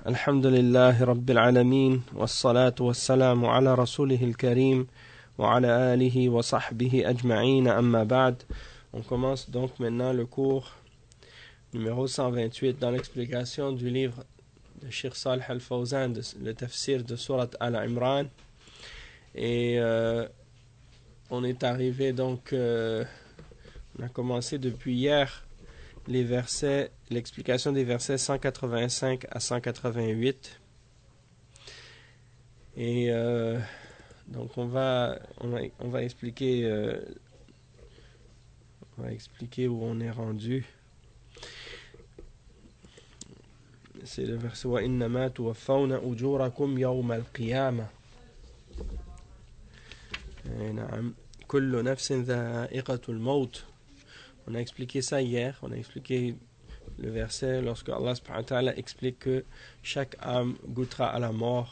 الحمد لله رب العالمين والصلاة والسلام على رسوله الكريم وعلى آله وصحبه أجمعين أما بعد. On commence donc maintenant le cours numéro 128 dans l'explication du livre de Cheikh Salih Al-Fawzan, le tafsir de Surat Al-Imran. Et on est arrivé donc, on a commencé depuis hier les versets, l'explication des versets 185 à 188. Et donc on va expliquer où on est rendu. C'est le verset wa innama tuwaffawna ujurakum yawma al-qiyamah. Na'am, kullu nafsin dha'iqatul maut. On a expliqué ça hier, on a expliqué le verset lorsque Allah subhanahu wa ta'ala explique que chaque âme goûtera à la mort.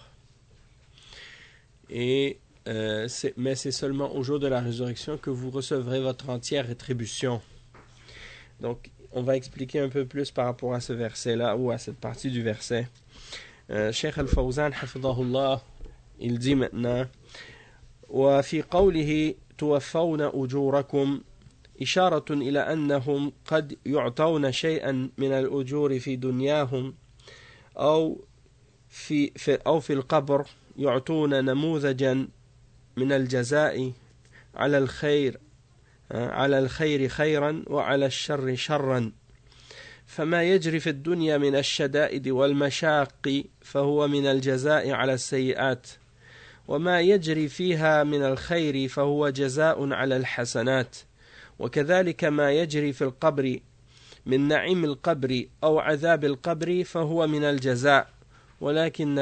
Mais c'est seulement au jour de la résurrection que vous recevrez votre entière rétribution. Donc, on va expliquer un peu plus par rapport à ce verset-là, ou à cette partie du verset. Cheikh Al-Fawzan, hafidahullah, il dit maintenant وَفِي قَوْلِهِ تُوَفَّوْنَ أُجُورَكُمْ إشارة إلى أنهم قد يعطون شيئا من الأجور في دنياهم أو في القبر يعطون نموذجا من الجزاء على الخير خيرا وعلى الشر شرا فما يجري في الدنيا من الشدائد والمشاق فهو من الجزاء على السيئات وما يجري فيها من الخير فهو جزاء على الحسنات وكذلك ما يجري في القبر من نعيم القبر أو عذاب القبر فهو من الجزاء ولكن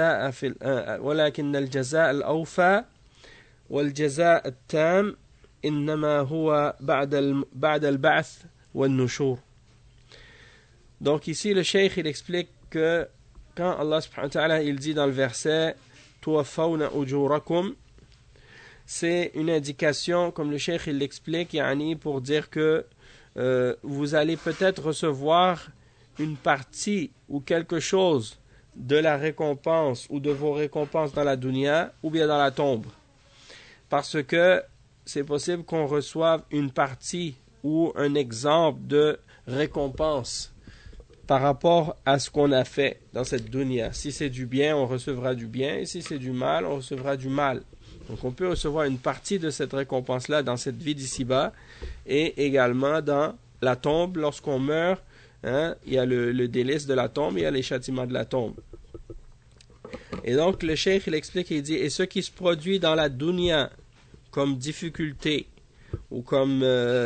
الجزاء الأوفى والجزاء التام إنما هو بعد البعث والنشور. Donc ici le cheikh il explique que quand Allah subhanahu wa ta'ala il dit dans le verset tuwaffawna ujurakum, c'est une indication, comme le cheikh il l'explique, pour dire que vous allez peut-être recevoir une partie ou quelque chose de la récompense ou de vos récompenses dans la dunya ou bien dans la tombe. Parce que c'est possible qu'on reçoive une partie ou un exemple de récompense par rapport à ce qu'on a fait dans cette dunya. Si c'est du bien, on recevra du bien, et si c'est du mal, on recevra du mal. Donc on peut recevoir une partie de cette récompense-là dans cette vie d'ici-bas et également dans la tombe lorsqu'on meurt. Il y a le délice de la tombe, il y a les châtiments de la tombe. Et donc le cheikh il explique, il dit, et ce qui se produit dans la dunya comme difficulté ou comme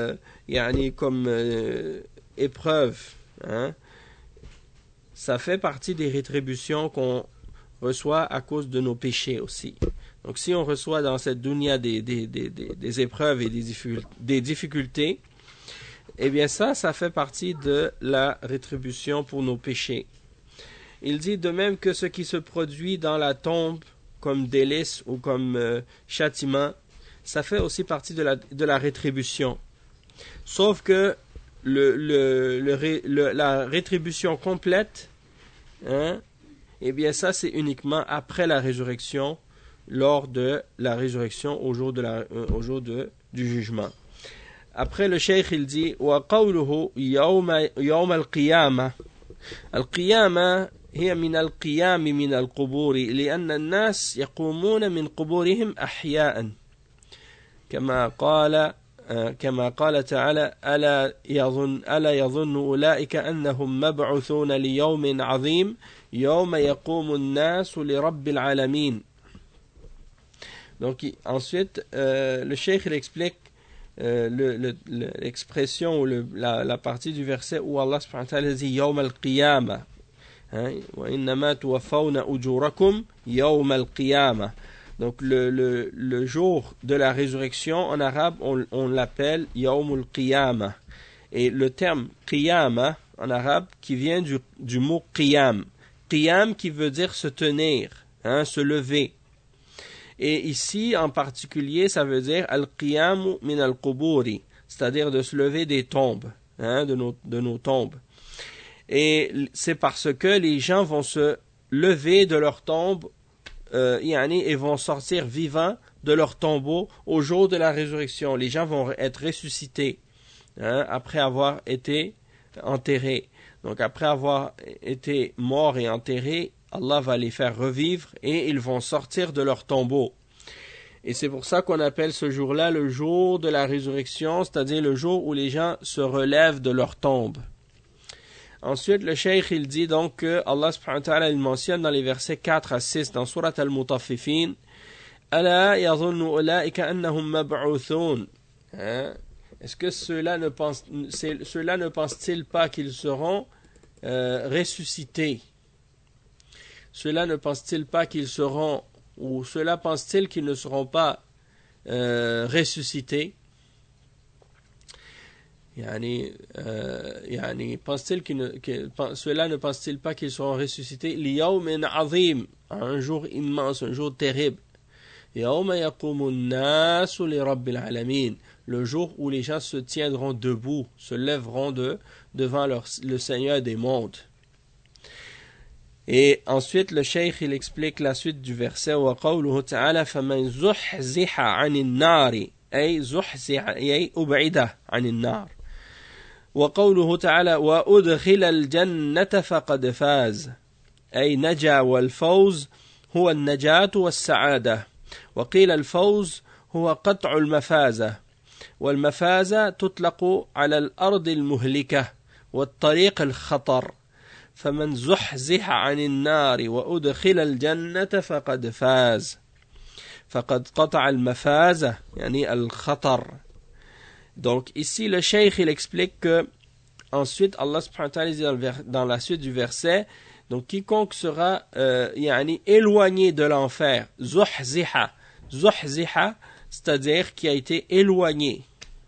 épreuve, ça fait partie des rétributions qu'on reçoit à cause de nos péchés aussi. Donc si on reçoit dans cette dunya des épreuves et des difficultés, eh bien ça fait partie de la rétribution pour nos péchés. Il dit de même que ce qui se produit dans la tombe comme délice ou comme châtiment, ça fait aussi partie de la rétribution. Sauf que la rétribution complète, eh bien ça c'est uniquement après la résurrection, lors de la résurrection au jour du jugement. Après le cheikh il dit وقوله يوم القيامة القيامة هي من القيام من القبور لأن الناس يقومون من قبورهم أحياء كما قال تعالى ألا يظن أولئك أنهم مبعوثون ليوم عظيم يوم يقوم الناس لرب العالمين. Donc ensuite le cheikh il explique l'expression ou la partie du verset où Allah subhanahu wa ta'ala dit yawm al-qiyamah wa innama tuwaffawna ujurakum yawm al-qiyamah. Donc le jour de la résurrection en arabe on l'appelle yawm al-qiyamah, et le terme qiyamah en arabe qui vient du mot qiyam qui veut dire se tenir, se lever. Et ici, en particulier, ça veut dire al-qiyamu min al-quburi, c'est-à-dire de se lever des tombes, de nos tombes. Et c'est parce que les gens vont se lever de leur tombe et vont sortir vivants de leur tombeau au jour de la résurrection. Les gens vont être ressuscités après avoir été enterrés. Donc après avoir été morts et enterrés, Allah va les faire revivre et ils vont sortir de leur tombeau. Et c'est pour ça qu'on appelle ce jour-là le jour de la résurrection, c'est-à-dire le jour où les gens se relèvent de leur tombe. Ensuite, le cheikh, il dit donc que Allah subhanahu wa ta'ala, il mentionne dans les versets 4 à 6 dans Surat al-Mutaffifin, Ala yazunnu ulaika annahum mab'uthun. Est-ce que ceux-là ne pensent-ils pas qu'ils seront ressuscités? Ceux-là ne pensent-ils pas qu'ils seront, ou ceux-là pensent-ils qu'ils ne seront pas ressuscités? Ceux-là ne pensent-ils pas qu'ils seront ressuscités? Liyawmin azim, un jour immense, un jour terrible. Yawma yaqumu an-nasu li rabbil alamin, le jour où les gens se tiendront debout, se lèveront devant le Seigneur des mondes. Et ensuite, le cheikh, il explique la suite du verset. Wa qawluhu ta'ala faman zuhziha 'anil nari, ay zuhziha ay ub'ida 'anil nar. Wa qawluhu ta'ala wa udkhila al-jannata faqad faz, ay naja wal fawz huwa an-najatu was-sa'ada. وقيل الفوز هو قطع المفازة والمفازة تطلق على الأرض المهلكة والطريق الخطر فمن زحزح عن النار وأدخل الجنة فقد فاز فقد قطع المفازة يعني الخطر. Donc ici le cheikh il explique que ensuite Allah subhanahu wa ta'ala dit dans la suite du verset, donc quiconque sera éloigné de l'enfer, zuhziha, c'est-à-dire qui a été éloigné.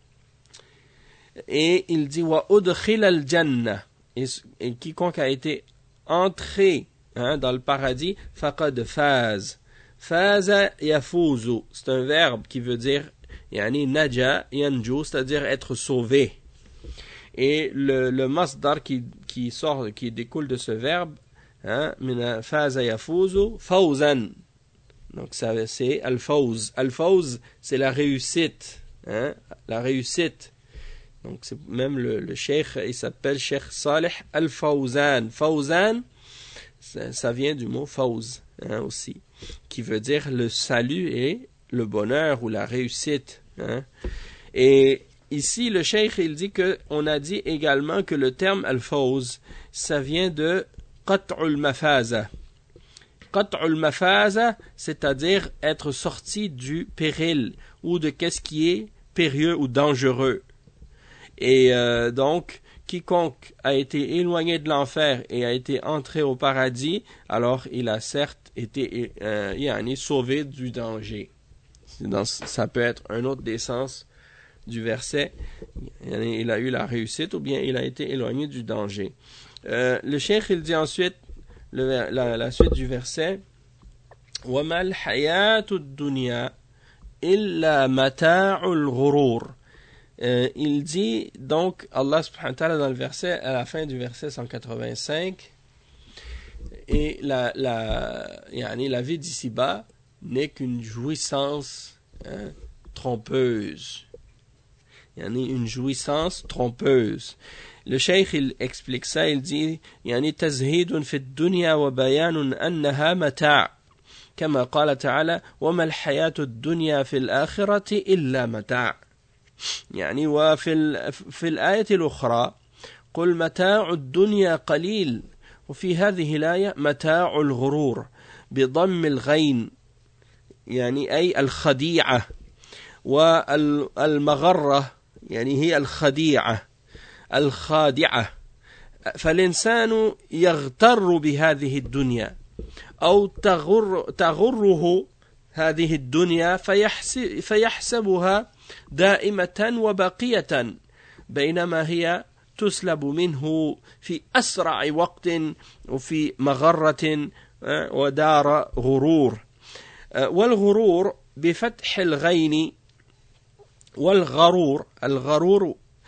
Et il dit wa udkhil al-jannah, et quiconque a été entré dans le paradis, faqad faz. Faza yafuzu, c'est un verbe qui veut dire naja yanju, c'est-à-dire être sauvé. Et le masdar qui découle de ce verbe, min faza yafuzu fawzan. Donc ça c'est al-fawz. Al-fawz c'est la réussite, la réussite. Donc c'est même le cheikh, il s'appelle Cheikh Salih al-Fawzan. Fawzan, ça vient du mot fawz aussi, qui veut dire le salut et le bonheur ou la réussite. Et ici le cheikh il dit que on a dit également que le terme al-fawz, ça vient de qat'ul mafaza. Qat'ul mafaza, c'est-à-dire être sorti du péril ou de qu'est-ce qui est périlleux ou dangereux. Et donc, quiconque a été éloigné de l'enfer et a été entré au paradis, alors il a certes été sauvé du danger. Ça peut être un autre des sens du verset. Il a eu la réussite ou bien il a été éloigné du danger. Le cheikh il dit ensuite la suite du verset, وَمَا الْحَيَاةُ الدُّنْيَا إِلَّا مَتَاعُ الْغُرُورِ. Il dit donc Allah subhanahu wa ta'ala dans le verset, à la fin du verset 185, et la vie d'ici-bas n'est qu'une jouissance trompeuse. Une jouissance trompeuse. Le cheikh il explique ça, il dit تزهيد في الدنيا وبيان أنها متاع كما قال تعالى وما الحياة الدنيا في الآخرة إلا متاع. وفي الآية الأخرى قل متاع الدنيا قليل، وفي هذه الآية متاع الغرور بضم الغين أي الخديعة، والمغرة هي الخديعة الخادعة. فالإنسان يغتر بهذه الدنيا أو تغره هذه الدنيا فيحسبها دائمة وباقية، بينما هي تسلب منه في أسرع وقت وفي مغرة ودار غرور. والغرور بفتح الغين والغرور،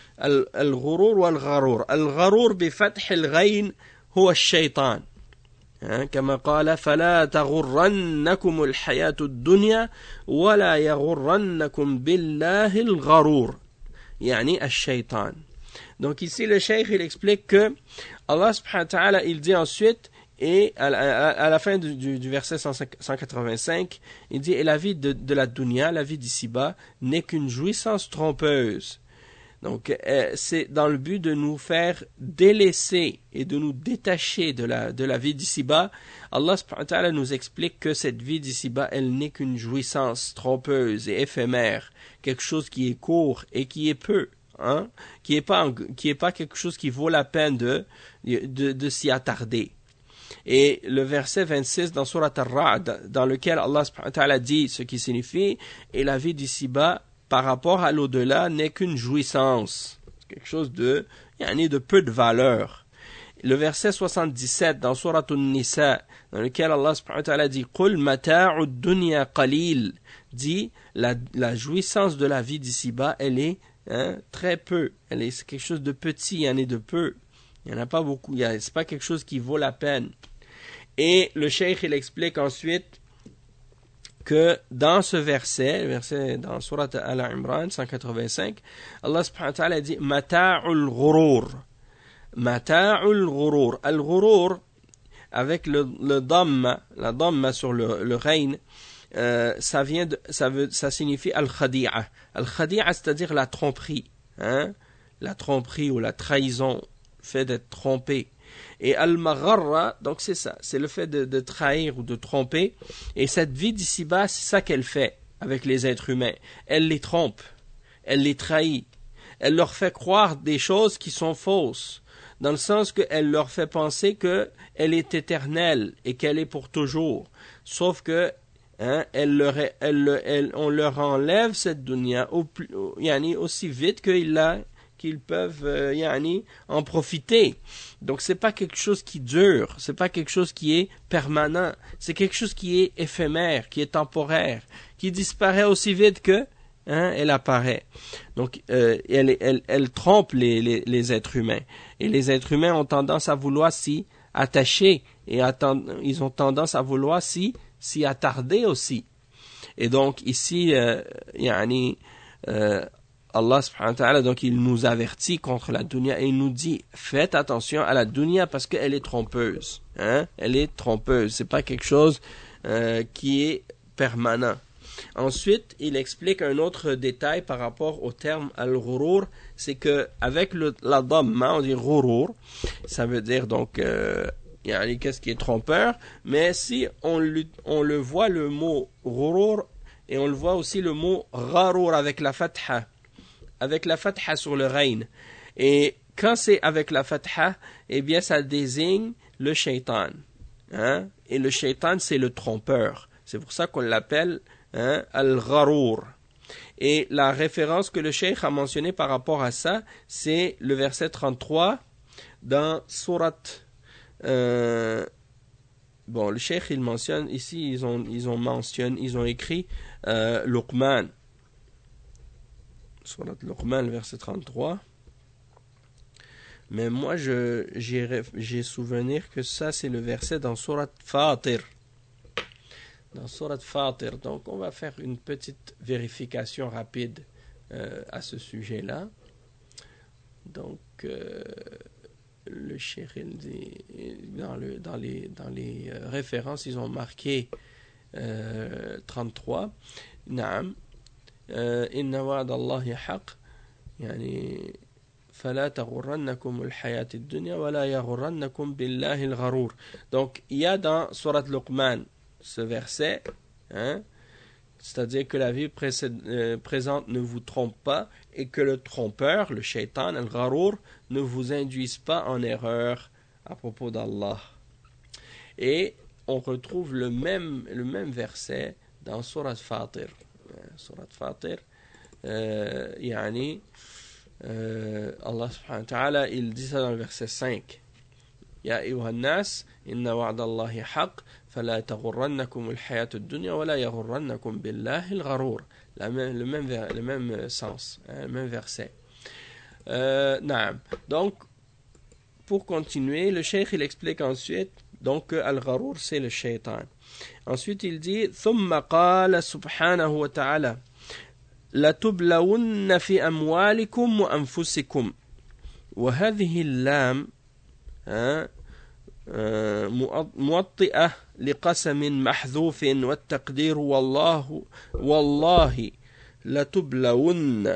الغرور والغرور. الغرور بفتح الغين هو الشيطان، كما قال فلا تغرنكم الحياة الدنيا ولا يغرنكم بالله الغرور يعني الشيطان. Donc ici le cheikh il explique que Allah subhanahu wa ta'ala il dit ensuite et à la fin du verset 185 il dit et la vie de la dunya, la vie d'ici-bas n'est qu'une jouissance trompeuse. Donc c'est dans le but de nous faire délaisser et de nous détacher de la vie d'ici-bas. Allah subhanahu wa ta'ala nous explique que cette vie d'ici-bas elle n'est qu'une jouissance trompeuse et éphémère, quelque chose qui est court et qui est peu. Qui est pas quelque chose qui vaut la peine de s'y attarder. Et le verset 26 dans Surat Ar-Ra'd, dans lequel Allah subhanahu wa ta'ala dit ce qui signifie et la vie d'ici-bas par rapport à l'au-delà n'est qu'une jouissance, quelque chose de peu de valeur. Le verset 77 dans Surat An-Nisa, dans lequel Allah subhanahu wa ta'ala dit Qul mata'u dunya qalil, dit la jouissance de la vie d'ici-bas elle est très peu, c'est quelque chose de petit, il y en a de peu, il n'y en a pas beaucoup, c'est pas quelque chose qui vaut la peine. Et le cheikh il explique ensuite que dans ce verset, le verset dans Surat Al-Imran 185, Allah subhanahu wa ta'ala dit mata'ul ghurur, mata'ul ghurur, al-ghurur avec la damma sur le rein. Ça signifie al-khadi'a. Al-khadi'a, c'est-à-dire la tromperie. La tromperie ou la trahison, le fait d'être trompé. Et al-magharra, donc c'est ça, c'est le fait de trahir ou de tromper. Et cette vie d'ici-bas, c'est ça qu'elle fait avec les êtres humains. Elle les trompe, elle les trahit. Elle leur fait croire des choses qui sont fausses, dans le sens qu'elle leur fait penser qu'elle est éternelle et qu'elle est pour toujours. Sauf que on leur enlève cette dunya aussi vite qu'ils peuvent en profiter. Donc c'est pas quelque chose qui dure, c'est pas quelque chose qui est permanent, c'est quelque chose qui est éphémère, qui est temporaire, qui disparaît aussi vite que elle apparaît. Donc elle trompe les êtres humains. Et les êtres humains ont tendance à vouloir s'y attacher et ils ont tendance à vouloir s'y attarder aussi. Et donc ici Allah subhanahu wa ta'ala donc il nous avertit contre la dunya et il nous dit faites attention à la dunya parce qu'elle est trompeuse. Elle est trompeuse, c'est pas quelque chose qui est permanent. Ensuite, il explique un autre détail par rapport au terme al-ghurur, c'est que avec la damma, on dit ghurur, ça veut dire donc qu'est-ce qui est trompeur, mais si on le voit le mot ghurur et on le voit aussi le mot gharour avec la fatha sur le rein. Et quand c'est avec la fatha, eh bien ça désigne le shaitan. Et le shaitan c'est le trompeur. C'est pour ça qu'on l'appelle al-gharour. Et la référence que le cheikh a mentionnée par rapport à ça, c'est le verset 33 dans Surat. Le cheikh il mentionne ici, ils ont écrit Luqman. Surat Luqman, le verset 33. Mais moi, j'ai souvenir que ça, c'est le verset dans Surat Fatir. Dans Surat Fatir. Donc, on va faire une petite vérification rapide à ce sujet-là. Donc, le cheikh, il dit, dans les références, ils ont marqué 33. Naam. Inna wa'da Allahi haq. Yani. فلا تغرنكم الحياة الدنيا ولا يغرنكم بالله الغرور. Donc il y a dans Surat Luqman ce verset, c'est-à-dire que la vie présente ne vous trompe pas et que le trompeur, le shaitan, le gharour, ne vous induise pas en erreur à propos d'Allah. Et on retrouve le même verset dans Surat Fatir. Surat Fatir, Allah subhanahu wa ta'ala il dit ça dans le verset 5. Ya ayyuhan nas inna wa'da Allahi haq fala taghurrannakum al-hayat ad-dunya wa la yaghurrannakum billahi al-gharur. Le même sens, le même verset. Naam. Donc pour continuer, le cheikh il explique ensuite Donc al-gharour c'est le shaitan. Ensuite il dit ثم قال سبحانه وتعالى لتبلون في أموالكم وأنفسكم وهذه اللام موطئة لقسم محذوف والتقدير والله لتبلون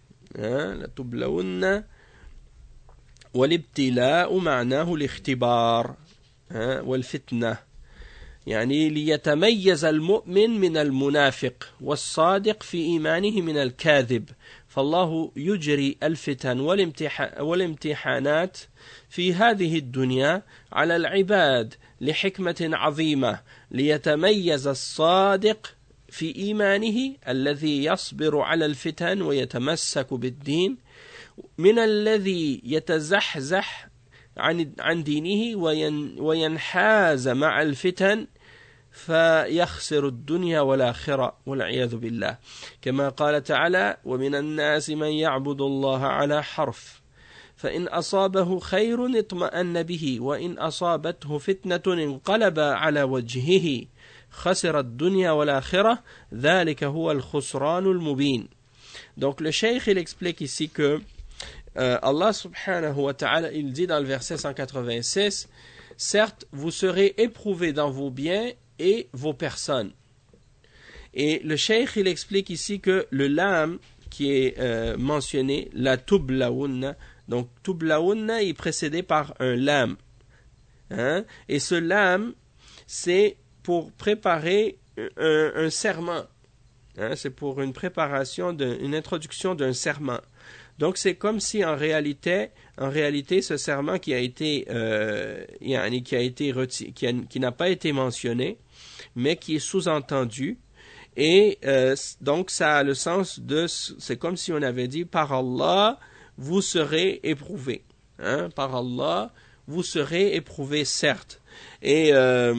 والابتلاء معناه الاختبار والفتنة يعني ليتميز المؤمن من المنافق والصادق في إيمانه من الكاذب فالله يجري الفتن والامتحانات في هذه الدنيا على العباد لحكمة عظيمة ليتميز الصادق في إيمانه الذي يصبر على الفتن ويتمسك بالدين من الذي يتزحزح عن دينه وينحاز مع الفتن فيخسر الدنيا والآخرة والعياذ بالله كما قال تعالى ومن الناس من يعبد الله على حرف فإن أصابه خير اطمأن به وإن أصابته فتنة انقلب على وجهه خسر الدنيا والآخرة ذلك هو الخسران المبين. Donc le cheikh il explique ici que Allah subhanahu wa ta'ala il dit dans le verset 186 certes vous serez éprouvés dans vos biens et vos personnes. Et le cheikh il explique ici que le lam qui est mentionné la tublaoun, donc tublaoun est précédé par un lam et ce lam c'est pour préparer un serment, c'est pour une préparation, une introduction d'un serment. Donc c'est comme si en réalité ce serment qui n'a pas été mentionné, mais qui est sous-entendu, et donc ça a le sens de, c'est comme si on avait dit par Allah vous serez éprouvés, par Allah vous serez éprouvés certes, et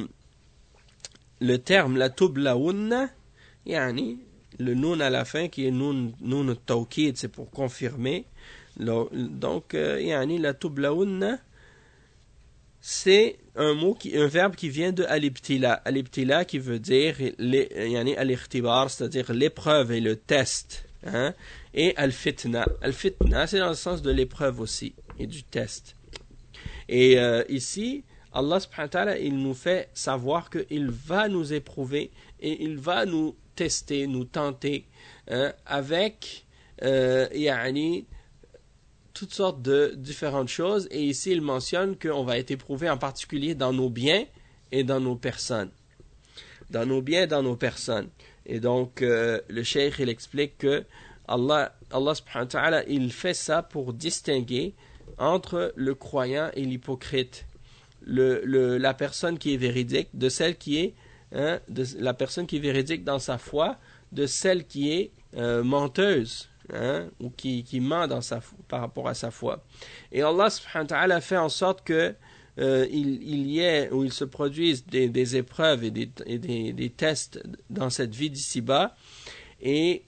le terme la tublaoun, le noun à la fin qui est noun tawkid, c'est pour confirmer. Donc la tublaoun c'est un verbe qui vient de al-ibtila qui veut dire al-ikhtibar, c'est-à-dire l'épreuve et le test, et al-fitna c'est dans le sens de l'épreuve aussi et du test. Et ici Allah subhanahu wa ta'ala il nous fait savoir qu'il va nous éprouver et il va nous tester, nous tenter avec toutes sortes de différentes choses, et ici il mentionne qu'on va être éprouvé en particulier dans nos biens et dans nos personnes. Dans nos biens et dans nos personnes. Et donc le cheikh il explique que Allah subhanahu wa ta'ala il fait ça pour distinguer entre le croyant et l'hypocrite, la personne qui est véridique de celle qui est la personne qui est véridique dans sa foi de celle qui est menteuse, ou qui ment par rapport à sa foi. Et Allah subhanahu wa ta'ala fait en sorte que il se produisent des épreuves et des tests dans cette vie d'ici-bas, et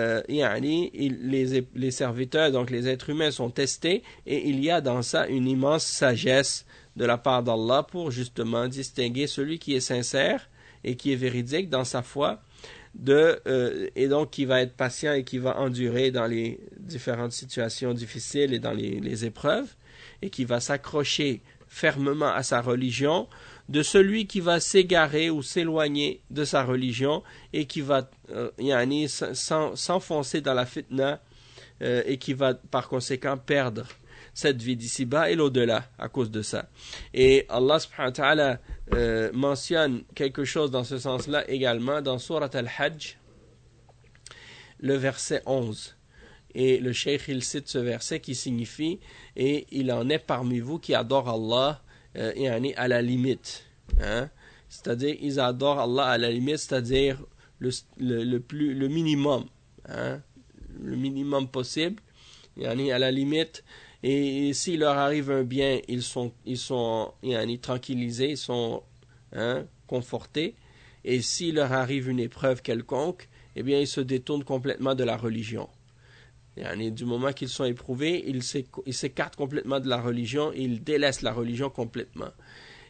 les serviteurs, donc les êtres humains sont testés, et il y a dans ça une immense sagesse de la part d'Allah pour justement distinguer celui qui est sincère et qui est véridique dans sa foi et donc qui va être patient et qui va endurer dans les différentes situations difficiles et dans les épreuves, et qui va s'accrocher fermement à sa religion, de celui qui va s'égarer ou s'éloigner de sa religion et qui va s'enfoncer dans la fitna, et qui va par conséquent perdre cette vie d'ici-bas et l'au-delà à cause de ça. Et Allah subhanahu wa ta'ala mentionne quelque chose dans ce sens-là également dans Surat Al-Hajj, le verset 11. Et le cheikh il cite ce verset qui signifie « Et il en est parmi vous qui adorent Allah à la limite. » C'est-à-dire, ils adorent Allah à la limite, c'est-à-dire le minimum. Le minimum possible, à la limite. Et s'il leur arrive un bien, ils sont tranquillisés, ils sont confortés. Et s'il leur arrive une épreuve quelconque, eh bien, ils se détournent complètement de la religion. Du moment qu'ils sont éprouvés, ils s'écartent complètement de la religion et ils délaissent la religion complètement.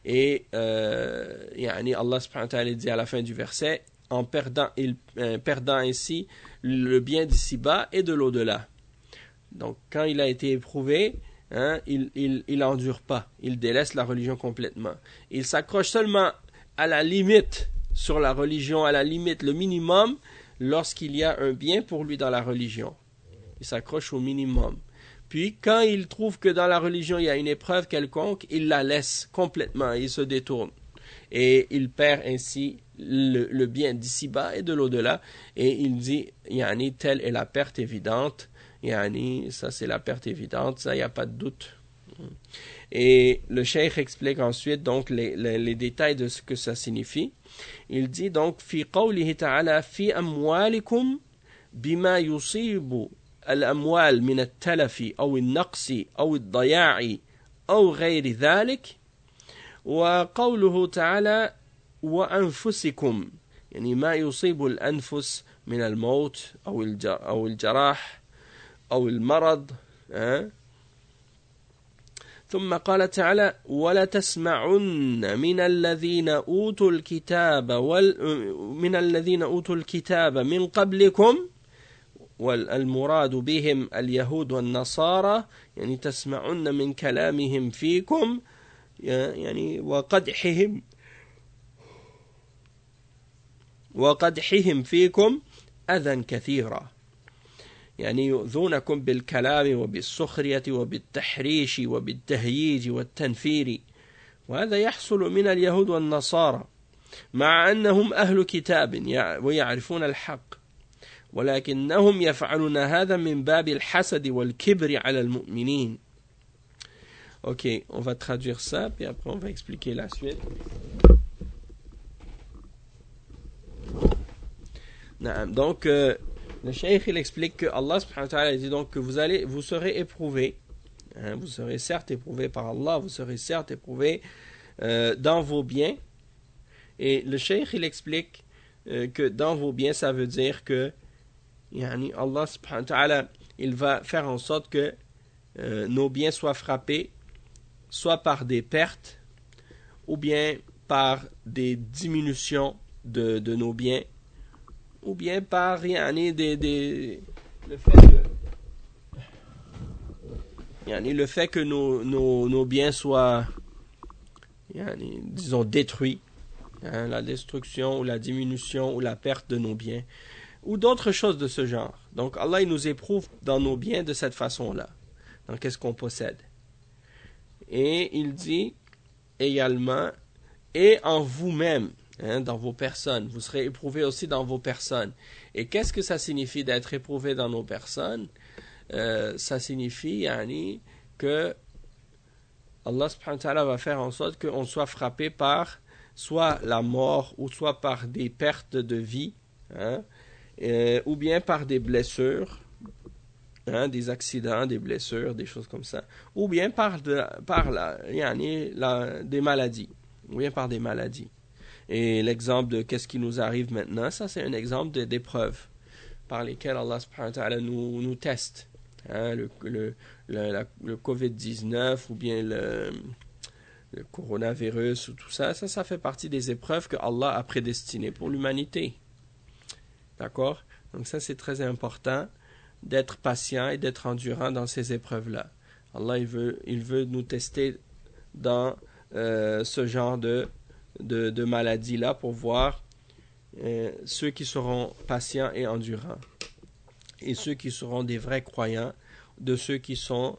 Et Allah subhanahu wa ta'ala dit à la fin du verset, en perdant ainsi le bien d'ici-bas et de l'au-delà. Donc quand il a été éprouvé, il endure pas, il délaisse la religion complètement. Il s'accroche seulement à la limite sur la religion, à la limite, le minimum, lorsqu'il y a un bien pour lui dans la religion. Il s'accroche au minimum. Puis, quand il trouve que dans la religion, il y a une épreuve quelconque, il la laisse complètement, il se détourne. Et il perd ainsi le bien d'ici-bas et de l'au-delà. Et il dit, telle est la perte évidente. Ça c'est la perte évidente, ça, il n'y a pas de doute. Et le cheikh explique ensuite donc les détails de ce que ça signifie. Il dit donc, fi qawlihi ta'ala, fi amwalikum bima yusibu الأموال من التلف أو النقص أو الضياع أو غير ذلك وقوله تعالى وأنفسكم يعني ما يصيب الأنفس من الموت أو الجراح أو المرض ثم قال تعالى ولا تسمعن من الذين أوتوا الكتاب من قبلكم والمراد بهم اليهود والنصارى يعني تسمعون من كلامهم فيكم يعني وقدحهم فيكم أذى كثيرا يعني يؤذونكم بالكلام وبالسخرية وبالتحريش وبالتهييج والتنفير وهذا يحصل من اليهود والنصارى مع أنهم أهل كتاب ويعرفون الحق ولكنهم يفعلون هذا من باب الحسد والكبر على المؤمنين. Ok, on va traduire ça, puis après on va expliquer la suite. Donc, le cheikh il explique que Allah subhanahu wa ta'ala dit donc que vous serez éprouvés. Vous serez certes éprouvés par Allah, vous serez certes éprouvés dans vos biens. Et le cheikh il explique que dans vos biens, ça veut dire que Allah subhanahu wa ta'ala, il va faire en sorte que nos biens soient frappés, soit par des pertes, ou bien par des diminutions de nos biens, ou bien par le fait que nos biens soient, disons, détruits, la destruction ou la diminution ou la perte de nos biens, ou d'autres choses de ce genre. Donc Allah il nous éprouve dans nos biens de cette façon-là, dans qu'est-ce qu'on possède. Et il dit également, et en vous-même, dans vos personnes, vous serez éprouvés aussi dans vos personnes. Et qu'est-ce que ça signifie d'être éprouvé dans nos personnes? Ça signifie que Allah subhanahu wa ta'ala va faire en sorte qu'on soit frappé par soit la mort ou soit par des pertes de vie, ou bien par des blessures, des accidents, des blessures, des choses comme ça, ou bien par des maladies, ou bien par des maladies. Et l'exemple de qu'est-ce qui nous arrive maintenant, ça c'est un exemple d'épreuves par lesquelles Allah subhanahu wa ta'ala nous teste. Le COVID-19 ou bien le coronavirus ou tout ça, ça fait partie des épreuves que Allah a prédestinées pour l'humanité. D'accord? Donc ça c'est très important d'être patient et d'être endurant dans ces épreuves-là. Allah il veut nous tester dans ce genre de maladies-là pour voir ceux qui seront patients et endurants et ceux qui seront des vrais croyants de ceux qui sont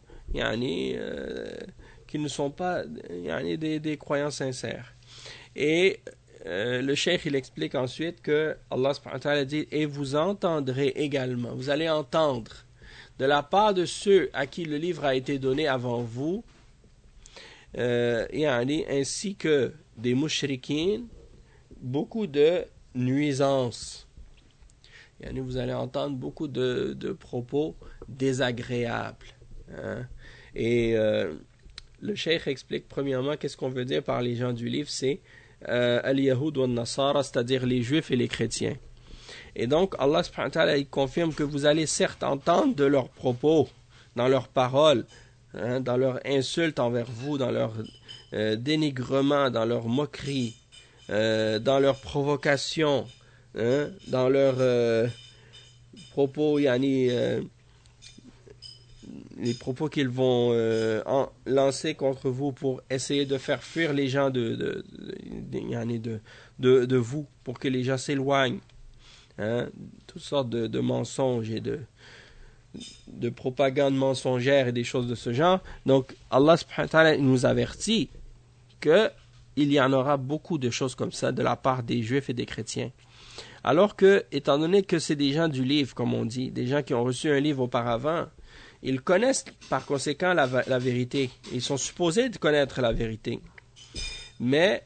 qui ne sont pas des croyants sincères. Et le cheikh il explique ensuite que Allah subhanahu wa ta'ala dit et vous entendrez également, vous allez entendre de la part de ceux à qui le livre a été donné avant vous ainsi que des mushrikines beaucoup de nuisances. Vous allez entendre beaucoup de propos désagréables. Et le cheikh explique premièrement qu'est-ce qu'on veut dire par les gens du livre, c'est al-Yahoud wa al-Nasara, c'est-à-dire les juifs et les chrétiens. Et donc Allah subhanahu wa ta'ala il confirme que vous allez certes entendre de leurs propos, dans leurs paroles, dans leur insulte envers vous, dans leur dénigrement, dans leur moquerie, dans leur provocation, dans leurs propos, les propos qu'ils vont lancer contre vous pour essayer de faire fuir les gens de vous, pour que les gens s'éloignent. Toutes sortes de mensonges et de propagande mensongère et des choses de ce genre. Donc Allah subhanahu wa ta'ala nous avertit qu'il y en aura beaucoup de choses comme ça de la part des juifs et des chrétiens. Alors que, étant donné que c'est des gens du livre, comme on dit, des gens qui ont reçu un livre auparavant, ils connaissent par conséquent la vérité. Ils sont supposés de connaître la vérité. Mais,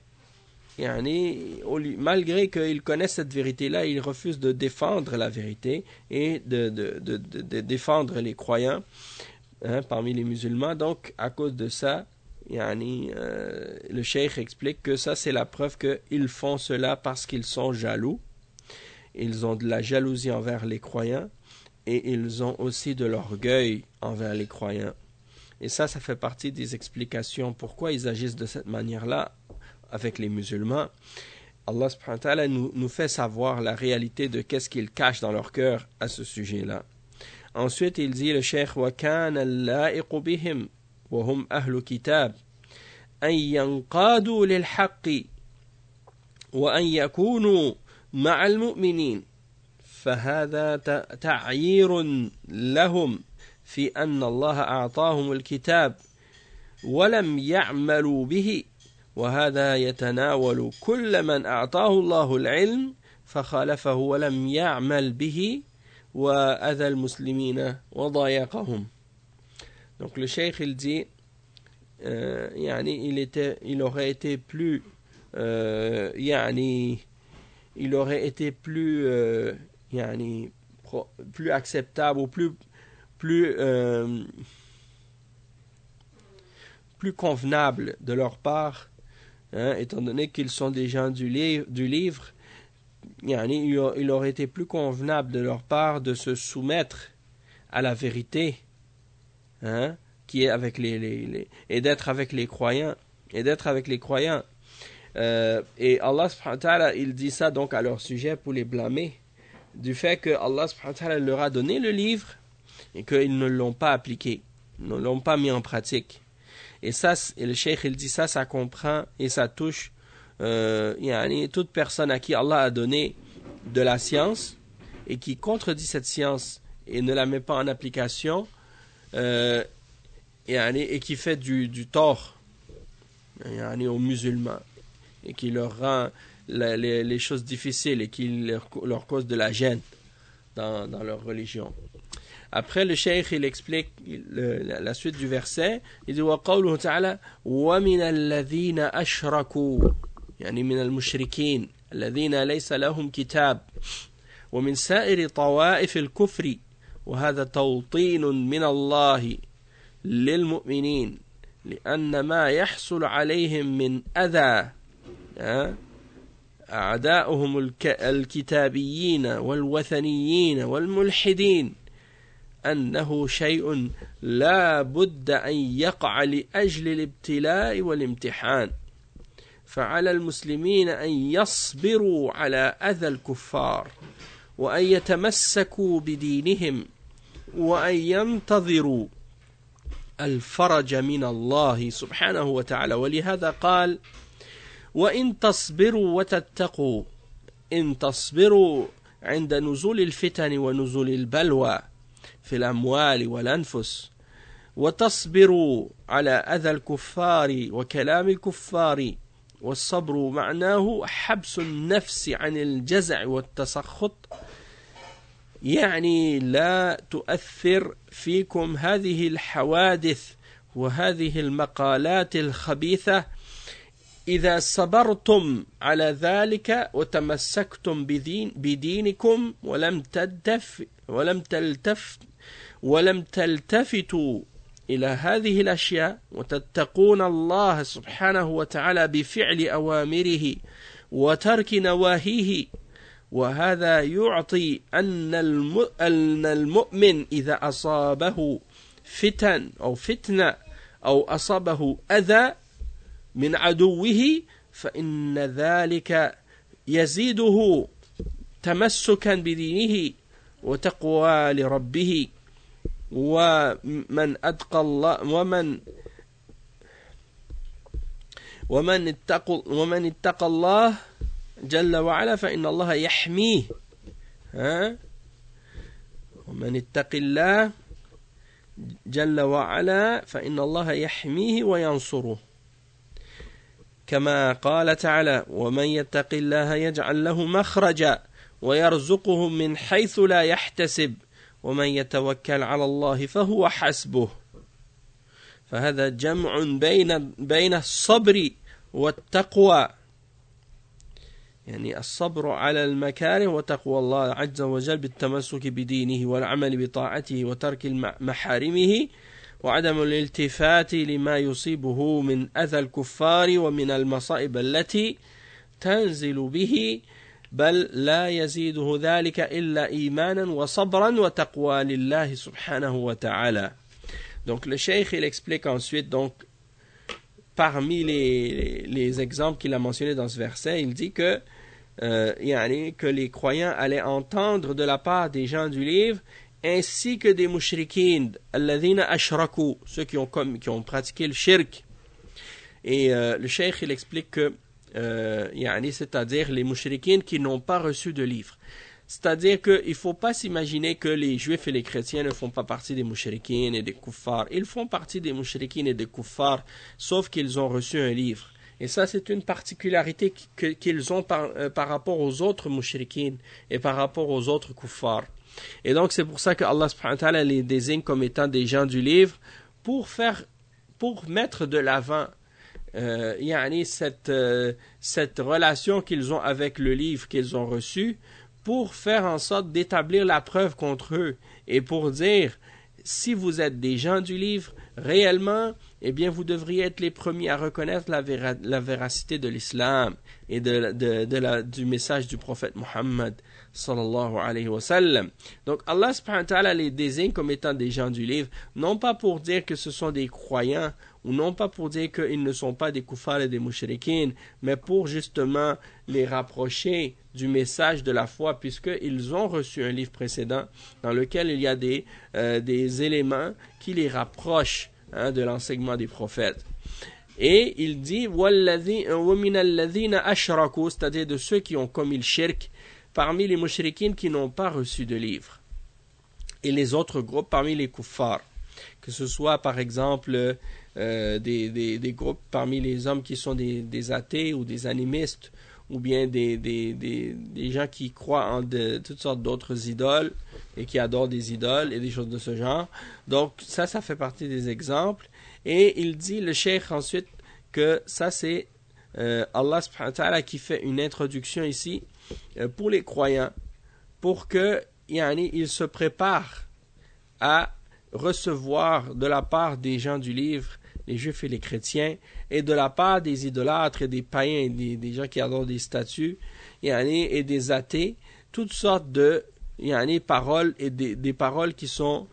malgré qu'ils connaissent cette vérité-là, ils refusent de défendre la vérité et de défendre les croyants parmi les musulmans. Donc, à cause de ça, le cheikh explique que ça, c'est la preuve qu'ils font cela parce qu'ils sont jaloux. Ils ont de la jalousie envers les croyants et ils ont aussi de l'orgueil envers les croyants. Et ça fait partie des explications pourquoi ils agissent de cette manière-là avec les musulmans. Allah subhanahu wa ta'ala nous fait savoir la réalité de qu'est-ce qu'ils cachent dans leur cœur à ce sujet-là. Ensuite, il dit, le cheikh, وَكَانَ اللَّائِقُ بِهِمْ وَهُمْ أَهْلُ كِتَابٍ أَنْ يَنْقَادُوا لِلْحَقِّ وَأَنْ يَكُونُوا مع المؤمنين فهذا تعيير لهم في أن الله أعطاهم الكتاب ولم يعملوا به وهذا يتناول كل من أعطاه الله العلم فخالفه ولم يعمل به وأذى المسلمين وضايقهم. Donc le cheikh il dit il aurait été plus il aurait été plus acceptable ou plus convenable de leur part, étant donné qu'ils sont des gens du livre, il aurait été plus convenable de leur part de se soumettre à la vérité, qui est avec et d'être avec les croyants, et Allah subhanahu wa ta'ala il dit ça donc à leur sujet pour les blâmer du fait que Allah subhanahu wa ta'ala leur a donné le livre et qu'ils ne l'ont pas appliqué, ne l'ont pas mis en pratique. Et ça, et le cheikh il dit ça comprend et ça touche toute personne à qui Allah a donné de la science et qui contredit cette science et ne la met pas en application et qui fait du tort aux musulmans et qui leur rend les choses difficiles et qui leur cause de la gêne dans leur religion. Après, le cheikh il explique la suite du verset. Il dit وَقَوْلُهُ تَعَالَى وَمِنَ الَّذِينَ أَشْرَكُوا من المشركين الذين ليس لهم كتاب ومن سائر طوائف الكفر وهذا توطين من الله للمؤمنين لأن ما يحصل عليهم من أذى أعداؤهم الكتابيين والوثنيين والملحدين أنه شيء لا بد أن يقع لأجل الابتلاء والامتحان فعلى المسلمين أن يصبروا على أذى الكفار وأن يتمسكوا بدينهم وأن ينتظروا الفرج من الله سبحانه وتعالى. ولهذا قال وإن تصبروا وتتقوا إن تصبروا عند نزول الفتن ونزول البلوى في الأموال والأنفس وتصبروا على أذى الكفار وكلام الكفار والصبر معناه حبس النفس عن الجزع والتسخط لا تؤثر فيكم هذه الحوادث وهذه المقالات الخبيثة إذا صبرتم على ذلك وتمسكتم بدينكم ولم تلتفتوا إلى هذه الأشياء وتتقون الله سبحانه وتعالى بفعل أوامره وترك نواهيه وهذا يعطي أن المؤمن إذا أصابه فتن أو فتنة أو أصابه أذى من عدوه فإن ذلك يزيده تمسكا بدينه وتقوى لربه ومن اتقى الله ومن اتقى الله جل وعلا فإن الله يحميه ومن اتقى الله جل وعلا فإن الله يحميه وينصره كما قال تعالى ومن يتق الله يجعل له مخرجا ويرزقه من حيث لا يحتسب ومن يتوكل على الله فهو حسبه فهذا جمع بين الصبر والتقوى يعني الصبر على المكاره وتقوى الله عز وجل بالتمسك بدينه والعمل بطاعته وترك محارمه وعدم الالتفات لما يصيبه من أذى الكفار ومن المصائب التي تنزل به بل لا يزيده ذلك إلا إيمانا وصبرا وتقوى لله سبحانه وتعالى. Donc le cheikh il explique ensuite donc parmi les exemples qu'il a mentionnés dans ce verset, il dit que que les croyants allaient entendre de la part des gens du livre ainsi que des mushrikines, alladhina ashraku, ceux qui ont pratiqué le shirk. Et le cheikh il explique que c'est-à-dire les mushrikines qui n'ont pas reçu de livre. C'est-à-dire qu'il ne faut pas s'imaginer que les juifs et les chrétiens ne font pas partie des mushrikines et des kuffars. Ils font partie des mushrikines et des kuffars, sauf qu'ils ont reçu un livre. Et ça, c'est une particularité qu'ils ont par rapport aux autres mushrikines et par rapport aux autres kuffars. Et donc, c'est pour ça que Allah subhanahu wa ta'ala les désigne comme étant des gens du livre pour mettre de l'avant cette relation qu'ils ont avec le livre qu'ils ont reçu, pour faire en sorte d'établir la preuve contre eux et pour dire si vous êtes des gens du livre réellement, eh bien vous devriez être les premiers à reconnaître la véracité de l'islam et du message du prophète Muhammad sallallahu alayhi wa sallam. Donc Allah subhanahu wa ta'ala les désigne comme étant des gens du livre, non pas pour dire que ce sont des croyants ou non pas pour dire qu'ils ne sont pas des kuffars et des mushrikines, mais pour justement les rapprocher du message de la foi, puisqu'ils ont reçu un livre précédent dans lequel il y a des éléments qui les rapprochent de l'enseignement des prophètes. Et il dit وَمِنَ الَّذِينَ أَشْرَكُوا, c'est-à-dire de ceux qui ont commis le shirk, parmi les mushrikines qui n'ont pas reçu de livre. Et les autres groupes parmi les kuffars, que ce soit par exemple des groupes parmi les hommes qui sont des athées ou des animistes, ou bien des gens qui croient en toutes sortes d'autres idoles et qui adorent des idoles et des choses de ce genre. Donc ça fait partie des exemples. Et il dit, le cheikh ensuite, que ça c'est Allah subhanahu wa ta'ala qui fait une introduction ici pour les croyants, pour que ils se préparent à recevoir de la part des gens du livre, les juifs et les chrétiens, et de la part des idolâtres et des païens, des gens qui adorent des statues, et des athées, toutes sortes de paroles et des paroles qui sont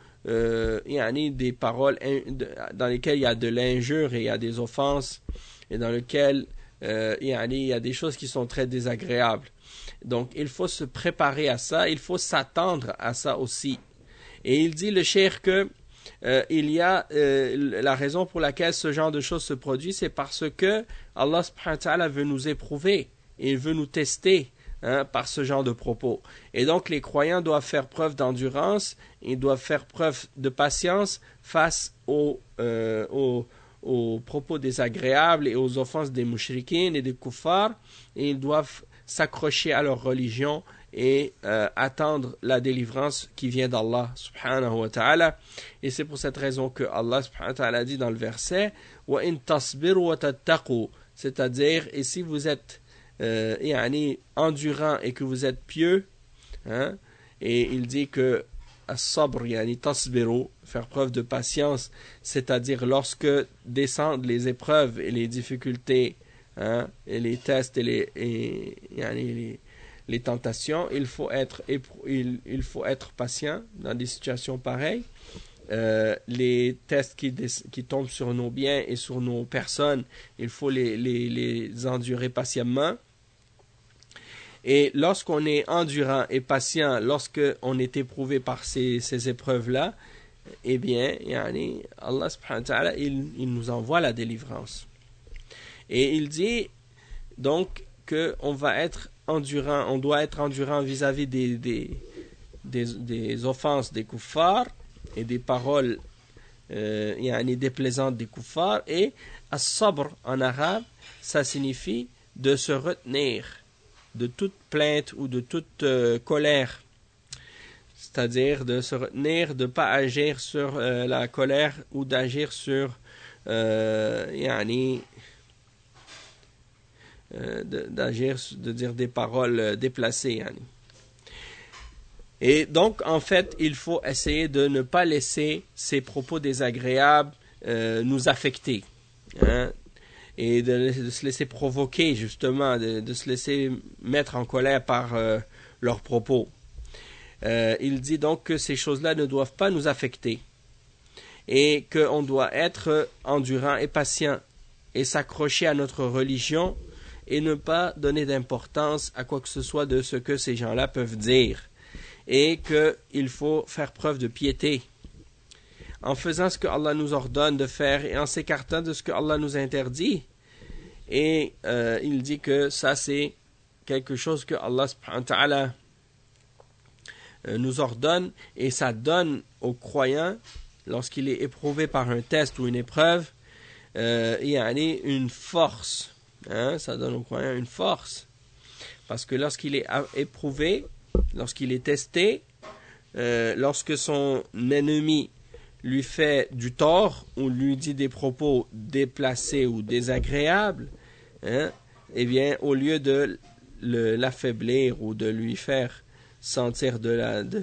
des paroles dans lesquelles il y a de l'injure et il y a des offenses, et dans lesquelles il y a des choses qui sont très désagréables. Donc il faut se préparer à ça, il faut s'attendre à ça aussi. Et il dit le cheikh que il y a la raison pour laquelle ce genre de choses se produit, c'est parce que Allah subhanahu wa ta'ala veut nous éprouver et il veut nous tester par ce genre de propos. Et donc les croyants doivent faire preuve d'endurance, ils doivent faire preuve de patience face aux propos désagréables et aux offenses des mushrikines et des kuffars, et ils doivent s'accrocher à leur religion et attendre la délivrance qui vient d'Allah subhanahu wa ta'ala. Et c'est pour cette raison que Allah subhanahu wa ta'ala dit dans le verset wa in tasbiru wa tattaqu, c'est-à-dire, et si vous êtes endurant et que vous êtes pieux, et il dit que as-sabr tasbiru, faire preuve de patience, c'est-à-dire lorsque descendent les épreuves et les difficultés, et les tests et les tentations, il faut être patient dans des situations pareilles, les tests qui tombent sur nos biens et sur nos personnes, il faut les endurer patiemment. Et lorsqu'on est endurant et patient, lorsqu'on est éprouvé par ces épreuves-là, eh bien, Allah subhanahu wa ta'ala, il nous envoie la délivrance. Et il dit donc qu'on va être endurant, on doit être endurant vis-à-vis des offenses des kuffars et des paroles déplaisantes des kuffars. Et as-sabr en arabe, ça signifie de se retenir de toute plainte ou de toute colère, c'est-à-dire de se retenir, de ne pas agir sur la colère ou d'agir sur de dire des paroles déplacées. Et donc, en fait, il faut essayer de ne pas laisser ces propos désagréables nous affecter. Et de se laisser provoquer, justement, de se laisser mettre en colère par leurs propos. Il dit donc que ces choses-là ne doivent pas nous affecter et qu'on doit être endurant et patient et s'accrocher à notre religion et ne pas donner d'importance à quoi que ce soit de ce que ces gens-là peuvent dire, et qu'il faut faire preuve de piété en faisant ce que Allah nous ordonne de faire et en s'écartant de ce que Allah nous interdit. Et il dit que ça, c'est quelque chose que Allah subhanahu wa ta'ala nous ordonne, et ça donne au croyant, lorsqu'il est éprouvé par un test ou une épreuve, une force. Ça donne au croyant une force. Parce que lorsqu'il est éprouvé, lorsqu'il est testé, lorsque son ennemi lui fait du tort ou lui dit des propos déplacés ou désagréables, eh bien, au lieu de l'affaiblir ou de lui faire sentir de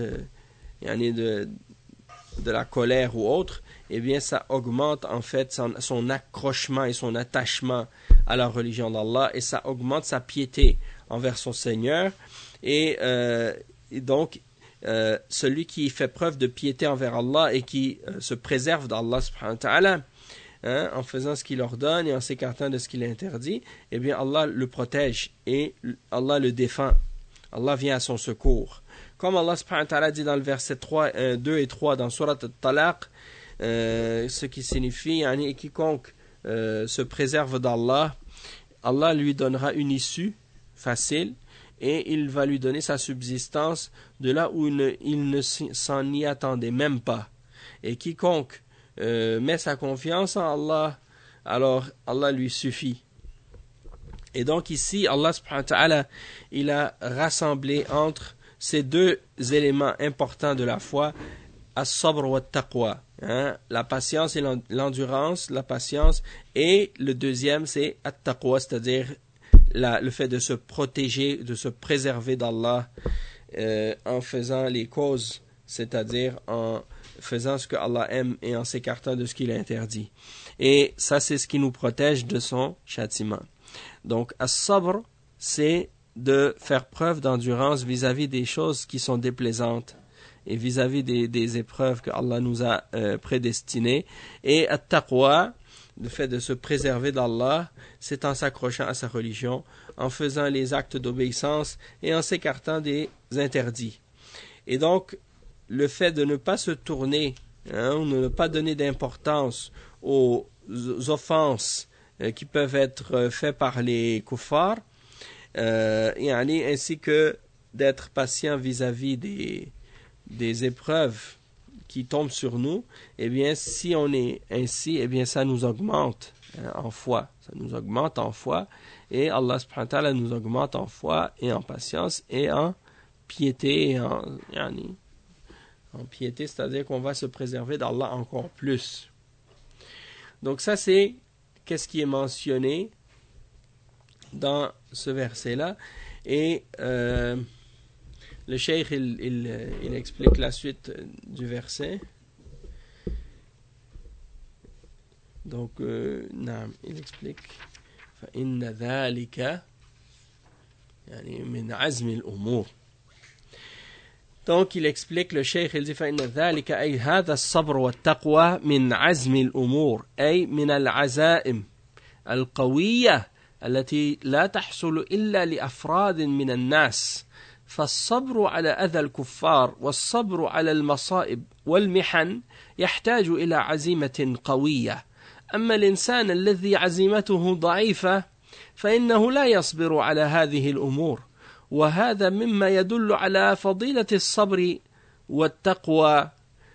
la colère ou autre, eh bien, ça augmente en fait son accrochement et son attachement à la religion d'Allah, et ça augmente sa piété envers son Seigneur. Et donc, celui qui fait preuve de piété envers Allah et qui se préserve d'Allah subhanahu wa ta'ala, en faisant ce qu'il ordonne et en s'écartant de ce qu'il interdit, eh bien Allah le protège et Allah le défend. Allah vient à son secours. Comme Allah subhanahu wa ta'ala dit dans le verset 2 et 3 dans Surat Al-Talaq, ce qui signifie et quiconque se préserve d'Allah, Allah lui donnera une issue facile et il va lui donner sa subsistance de là où il ne s'en y attendait même pas. Et quiconque met sa confiance en Allah, alors Allah lui suffit. Et donc ici, Allah subhanahu wa ta'ala, il a rassemblé entre ces deux éléments importants de la foi, as-sabr wa taqwa, la patience et l'endurance, la patience, et le deuxième c'est at-taqwa, c'est-à-dire le fait de se protéger, de se préserver d'Allah en faisant les causes, c'est-à-dire en faisant ce que Allah aime et en s'écartant de ce qu'il interdit. Et ça, c'est ce qui nous protège de son châtiment. Donc, as-sabr, c'est de faire preuve d'endurance vis-à-vis des choses qui sont déplaisantes et vis-à-vis des épreuves que Allah nous a prédestinées. Et at-taqwa, le fait de se préserver d'Allah, c'est en s'accrochant à sa religion, en faisant les actes d'obéissance et en s'écartant des interdits. Et donc, le fait de ne pas se tourner, ou de ne pas donner d'importance aux offenses qui peuvent être faites par les kuffars, ainsi que d'être patient vis-à-vis des épreuves qui tombent sur nous, eh bien, si on est ainsi, eh bien, ça nous augmente en foi. Ça nous augmente en foi, et Allah subhanahu wa ta'ala nous augmente en foi et en patience et en piété, et en piété, c'est-à-dire qu'on va se préserver d'Allah encore plus. Donc ça, c'est qu'est-ce qui est mentionné dans ce verset-là. Et le cheikh, il explique la suite du verset. Donc, il explique فَإِنَّ ذَلِكَ مِنْ عَزْمِ الْأُمُورِ. Donc il explique le cheikh, il dit فإن ذلك أي هذا الصبر والتقوى من عزم الأمور أي من العزائم القوية التي لا تحصل إلا لأفراد من الناس فالصبر على أذى الكفار والصبر على المصائب والمحن يحتاج إلى عزيمة قوية أما الإنسان الذي عزيمته ضعيفة فإنه لا يصبر على هذه الأمور وهذا مما يدل على فضيلة الصبر والتقوى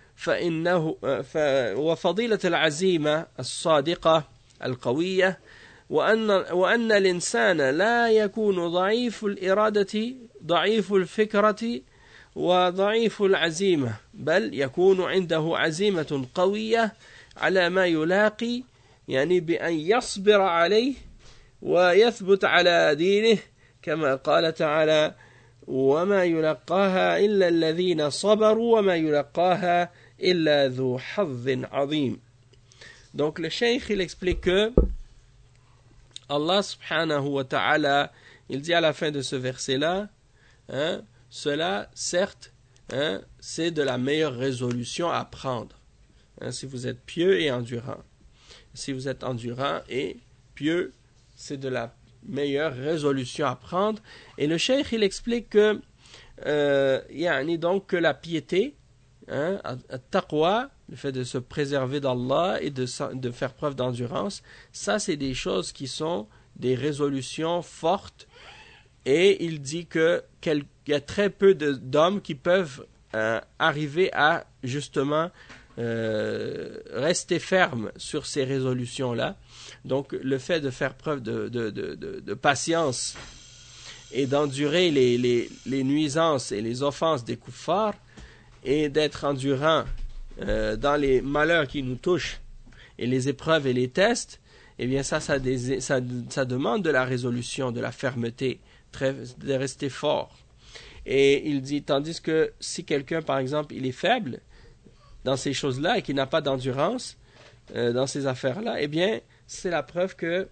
وفضيلة العزيمة الصادقة القوية وأن الإنسان لا يكون ضعيف الإرادة ضعيف الفكرة وضعيف العزيمة بل يكون عنده عزيمة قوية على ما يلاقي يعني بأن يصبر عليه ويثبت على دينه كما قال تعالى وما يلقاها إلا الذين صبروا وما يلقاها إلا ذو حظ عظيم. Donc le cheikh il explique que Allah subhanahu wa ta'ala il dit à la fin de ce verset là cela certes c'est de la meilleure résolution à prendre si vous êtes pieux et endurant. Si vous êtes endurant et pieux, c'est de la meilleure résolution à prendre. Et le cheikh, il explique que, donc, que la piété, taqwa, le fait de se préserver d'Allah et de faire preuve d'endurance, ça, c'est des choses qui sont des résolutions fortes. Et il dit qu'il y a très peu d'hommes qui peuvent arriver à, justement, rester ferme sur ces résolutions-là. Donc, le fait de faire preuve de patience et d'endurer les nuisances et les offenses des kuffars et d'être endurant dans les malheurs qui nous touchent et les épreuves et les tests, eh bien ça demande de la résolution, de la fermeté, de rester fort. Et il dit, tandis que si quelqu'un, par exemple, il est faible dans ces choses-là et qui n'a pas d'endurance dans ces affaires-là, eh bien, c'est la preuve que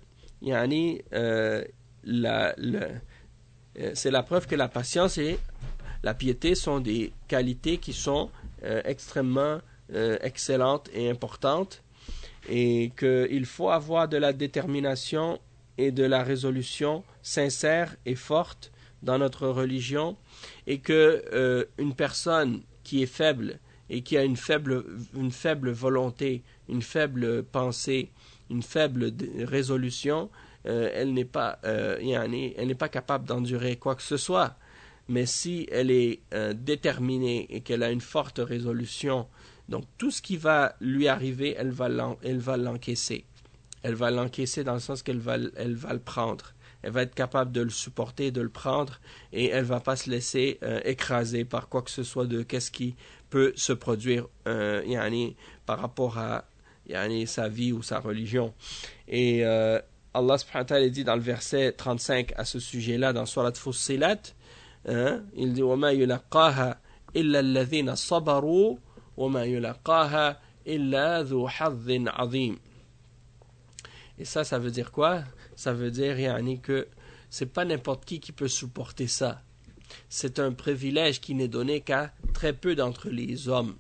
c'est la preuve que la patience et la piété sont des qualités qui sont extrêmement excellentes et importantes et qu'il faut avoir de la détermination et de la résolution sincère et forte dans notre religion et que une personne qui est faible et qui a une faible volonté, une faible pensée, une faible résolution, elle n'est pas capable d'endurer quoi que ce soit. Mais si elle est déterminée et qu'elle a une forte résolution, donc tout ce qui va lui arriver, elle va l'encaisser. Elle va l'encaisser dans le sens qu'elle va le prendre. Elle va être capable de le supporter, de le prendre, et elle ne va pas se laisser écraser par quoi que ce soit de qu'est-ce qui peut se produire par rapport à sa vie ou sa religion. Et Allah subhanahu wa ta'ala dit dans le verset 35 à ce sujet-là, dans Surat Fussilat, il dit وَمَا يُلَقَّاهَا إِلَّا الَّذِينَ صَبَرُوا وَمَا يُلَقَّاهَا إِلَّا ذُو حَظٍّ عَظِيمٍ. Et ça veut dire quoi? Ça veut dire que c'est pas n'importe qui peut supporter ça. C'est un privilège qui n'est donné qu'à très peu d'entre les hommes.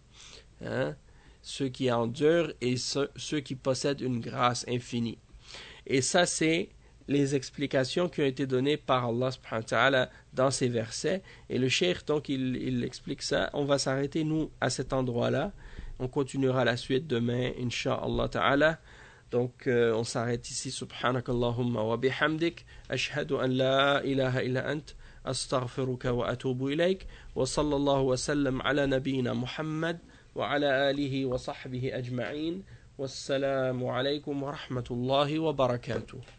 Ceux qui endurent et ceux qui possèdent une grâce infinie. Et ça, c'est les explications qui ont été données par Allah subhanahu wa ta'ala dans ces versets. Et le cheikh, donc, il explique ça. On va s'arrêter, nous, à cet endroit-là. On continuera la suite demain, insha'Allah ta'ala. Donc, on s'arrête ici. Subhanakallahumma wa bihamdik. Ashhadu an la ilaha illa ant. Astaghfiruka wa atubu ilayk. Wa sallallahu wa sallam ala nabiyyina Muhammad wa ala alihi wa sahbihi ajma'in. Wassalamu alaykum wa rahmatullahi wa barakatuh.